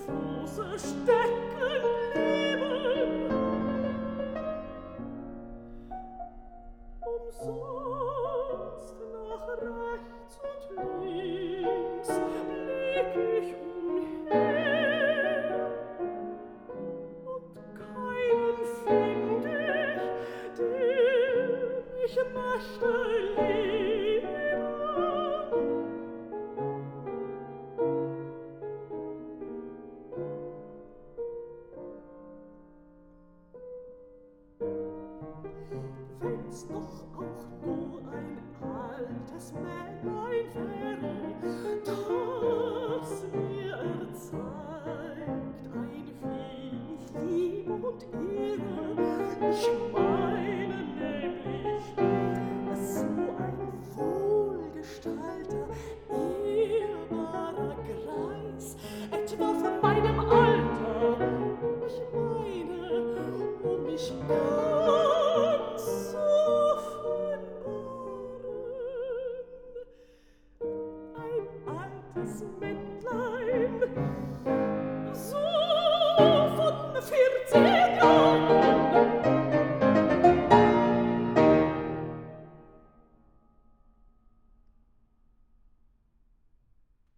Fuße stecken blieben. Umsonst nach rechts und links blick ich umher und keinen find ich, der mich möchte lieben. Wenn's doch auch nur ein altes Männlein wäre, das mir erzeigt ein wenig Liebe und Ehre, ich mein,